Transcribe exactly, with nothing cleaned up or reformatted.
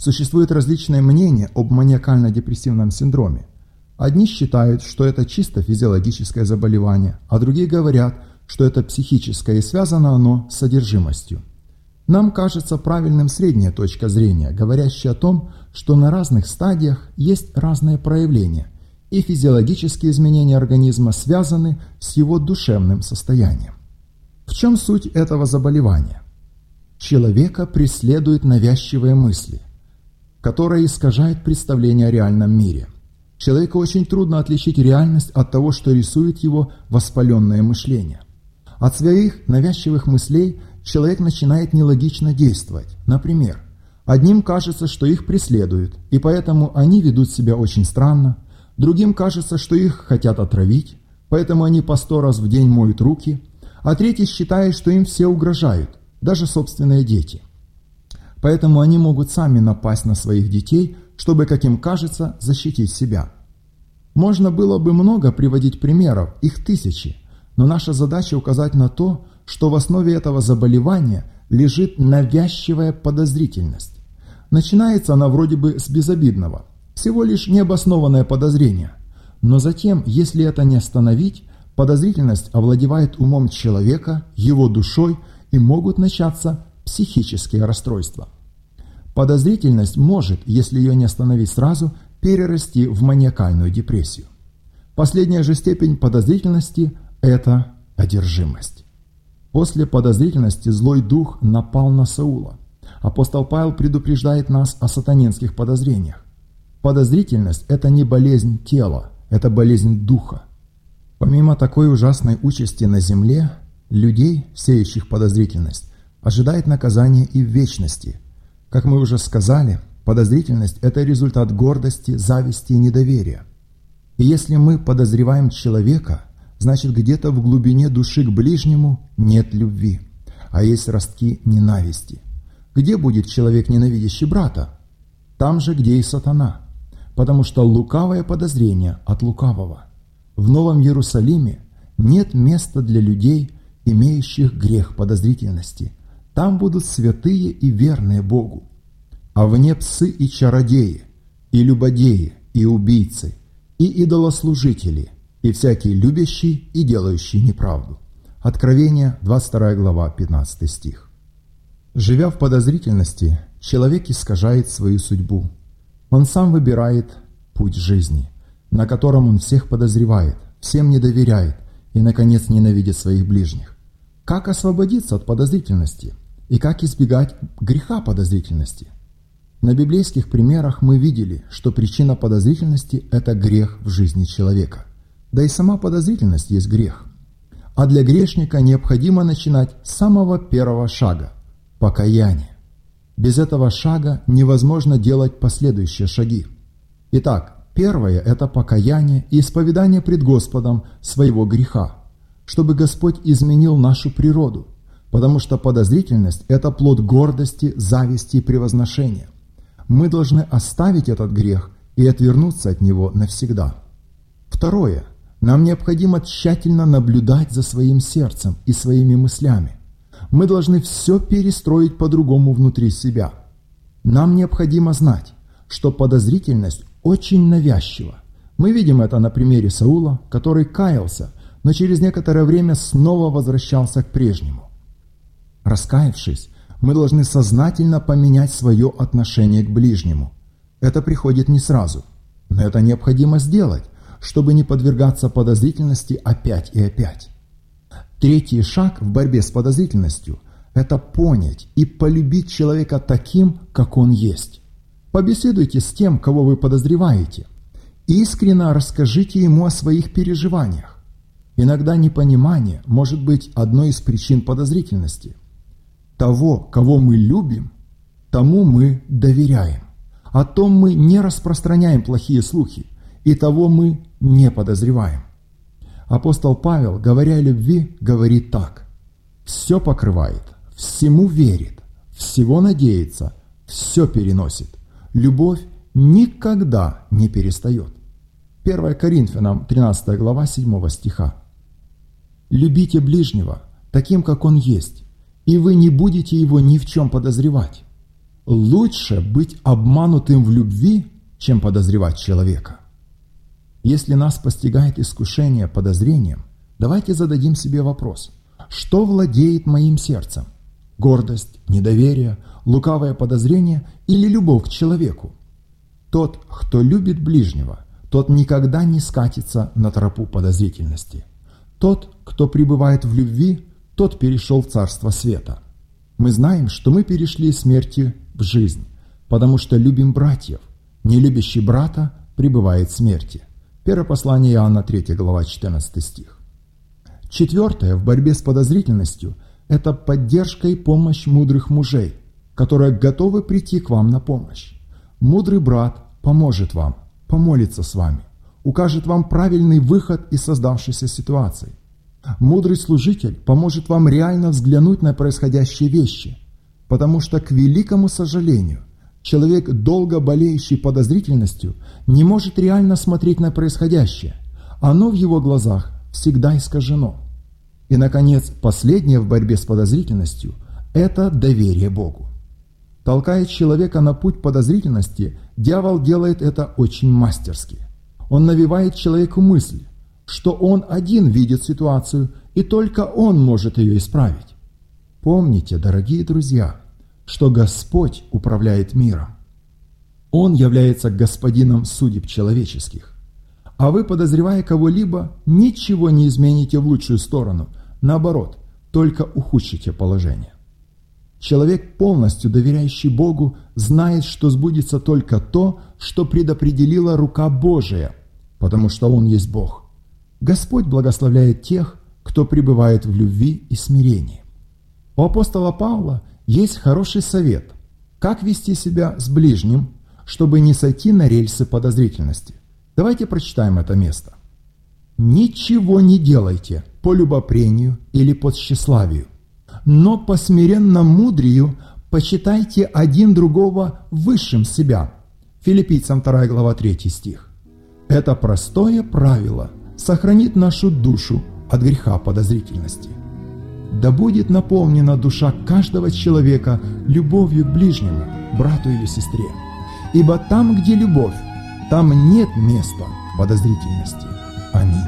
Существуют различные мнения об маниакально-депрессивном синдроме. Одни считают, что это чисто физиологическое заболевание, а другие говорят, что это психическое и связано оно с одержимостью. Нам кажется правильным средняя точка зрения, говорящая о том, что на разных стадиях есть разные проявления, и физиологические изменения организма связаны с его душевным состоянием. В чем суть этого заболевания? Человека преследуют навязчивые мысли, которые искажают представление о реальном мире. Человеку очень трудно отличить реальность от того, что рисует его воспаленное мышление. От своих навязчивых мыслей человек начинает нелогично действовать. Например, одним кажется, что их преследуют, и поэтому они ведут себя очень странно. Другим кажется, что их хотят отравить, поэтому они по сто раз в день моют руки. А третий считает, что им все угрожают, даже собственные дети. Поэтому они могут сами напасть на своих детей, чтобы, как им кажется, защитить себя. Можно было бы много приводить примеров, их тысячи, но наша задача указать на то, что в основе этого заболевания лежит навязчивая подозрительность. Начинается она вроде бы с безобидного, всего лишь необоснованное подозрение. Но затем, если это не остановить, подозрительность овладевает умом человека, его душой, и могут начаться психические расстройства. Подозрительность может, если ее не остановить сразу, перерасти в маниакальную депрессию. Последняя же степень подозрительности – это одержимость. После подозрительности злой дух напал на Саула. Апостол Павел предупреждает нас о сатанинских подозрениях. Подозрительность – это не болезнь тела, это болезнь духа. Помимо такой ужасной участи на земле, людей, сеющих подозрительность, ожидает наказание и в вечности. Как мы уже сказали, подозрительность – это результат гордости, зависти и недоверия. И если мы подозреваем человека, значит, где-то в глубине души к ближнему нет любви, а есть ростки ненависти. Где будет человек, ненавидящий брата? Там же, где и сатана. Потому что лукавое подозрение от лукавого. В Новом Иерусалиме нет места для людей, имеющих грех подозрительности. Там будут святые и верные Богу. А вне псы и чародеи, и любодеи, и убийцы, и идолослужители, и всякий любящий и делающий неправду. Откровение, двадцать вторая глава, пятнадцатый стих. Живя в подозрительности, человек искажает свою судьбу. Он сам выбирает путь жизни, на котором он всех подозревает, всем не доверяет и, наконец, ненавидит своих ближних. Как освободиться от подозрительности и как избегать греха подозрительности? На библейских примерах мы видели, что причина подозрительности – это грех в жизни человека. Да и сама подозрительность есть грех. А для грешника необходимо начинать с самого первого шага – покаяния. Без этого шага невозможно делать последующие шаги. Итак, первое – это покаяние и исповедание пред Господом своего греха, чтобы Господь изменил нашу природу, потому что подозрительность – это плод гордости, зависти и превозношения. Мы должны оставить этот грех и отвернуться от него навсегда. Второе. Нам необходимо тщательно наблюдать за своим сердцем и своими мыслями. Мы должны все перестроить по-другому внутри себя. Нам необходимо знать, что подозрительность очень навязчива. Мы видим это на примере Саула, который каялся, но через некоторое время снова возвращался к прежнему. Раскаявшись, мы должны сознательно поменять свое отношение к ближнему. Это приходит не сразу, но это необходимо сделать, чтобы не подвергаться подозрительности опять и опять. Третий шаг в борьбе с подозрительностью – это понять и полюбить человека таким, как он есть. Побеседуйте с тем, кого вы подозреваете. Искренне расскажите ему о своих переживаниях. Иногда непонимание может быть одной из причин подозрительности. Того, кого мы любим, тому мы доверяем. О том мы не распространяем плохие слухи, и того мы не подозреваем. Апостол Павел, говоря о любви, говорит так: «Все покрывает, всему верит, всего надеется, все переносит. Любовь никогда не перестает». первое Коринфянам, тринадцатая глава, седьмого стиха. «Любите ближнего таким, как он есть, и вы не будете его ни в чем подозревать». Лучше быть обманутым в любви, чем подозревать человека. Если нас постигает искушение подозрением, давайте зададим себе вопрос: что владеет моим сердцем? Гордость, недоверие, лукавое подозрение или любовь к человеку? Тот, кто любит ближнего, тот никогда не скатится на тропу подозрительности. Тот, кто пребывает в любви, тот перешел в царство света. Мы знаем, что мы перешли из смерти в жизнь, потому что любим братьев. Не любящий брата пребывает в смерти. Первое послание Иоанна, третья глава, четырнадцатый стих. Четвертое в борьбе с подозрительностью – это поддержка и помощь мудрых мужей, которые готовы прийти к вам на помощь. Мудрый брат поможет вам, помолится с вами, укажет вам правильный выход из создавшейся ситуации. Мудрый служитель поможет вам реально взглянуть на происходящие вещи, потому что, к великому сожалению, человек, долго болеющий подозрительностью, не может реально смотреть на происходящее. Оно в его глазах всегда искажено. И, наконец, последнее в борьбе с подозрительностью – это доверие Богу. Толкая человека на путь подозрительности, дьявол делает это очень мастерски. Он навевает человеку мысль, что он один видит ситуацию, и только он может ее исправить. Помните, дорогие друзья, что Господь управляет миром. Он является господином судеб человеческих. А вы, подозревая кого-либо, ничего не измените в лучшую сторону, наоборот, только ухудшите положение. Человек, полностью доверяющий Богу, знает, что сбудется только то, что предопределила рука Божия, потому что Он есть Бог. Господь благословляет тех, кто пребывает в любви и смирении. У апостола Павла есть хороший совет, как вести себя с ближним, чтобы не сойти на рельсы подозрительности. Давайте прочитаем это место. «Ничего не делайте по любопрению или по тщеславию, но по смиренному мудрию почитайте один другого высшим себя». Филиппийцам вторая глава, третий стих. Это простое правило сохранит нашу душу от греха подозрительности. Да будет наполнена душа каждого человека любовью к ближнему, брату или сестре. Ибо там, где любовь, там нет места подозрительности. Аминь.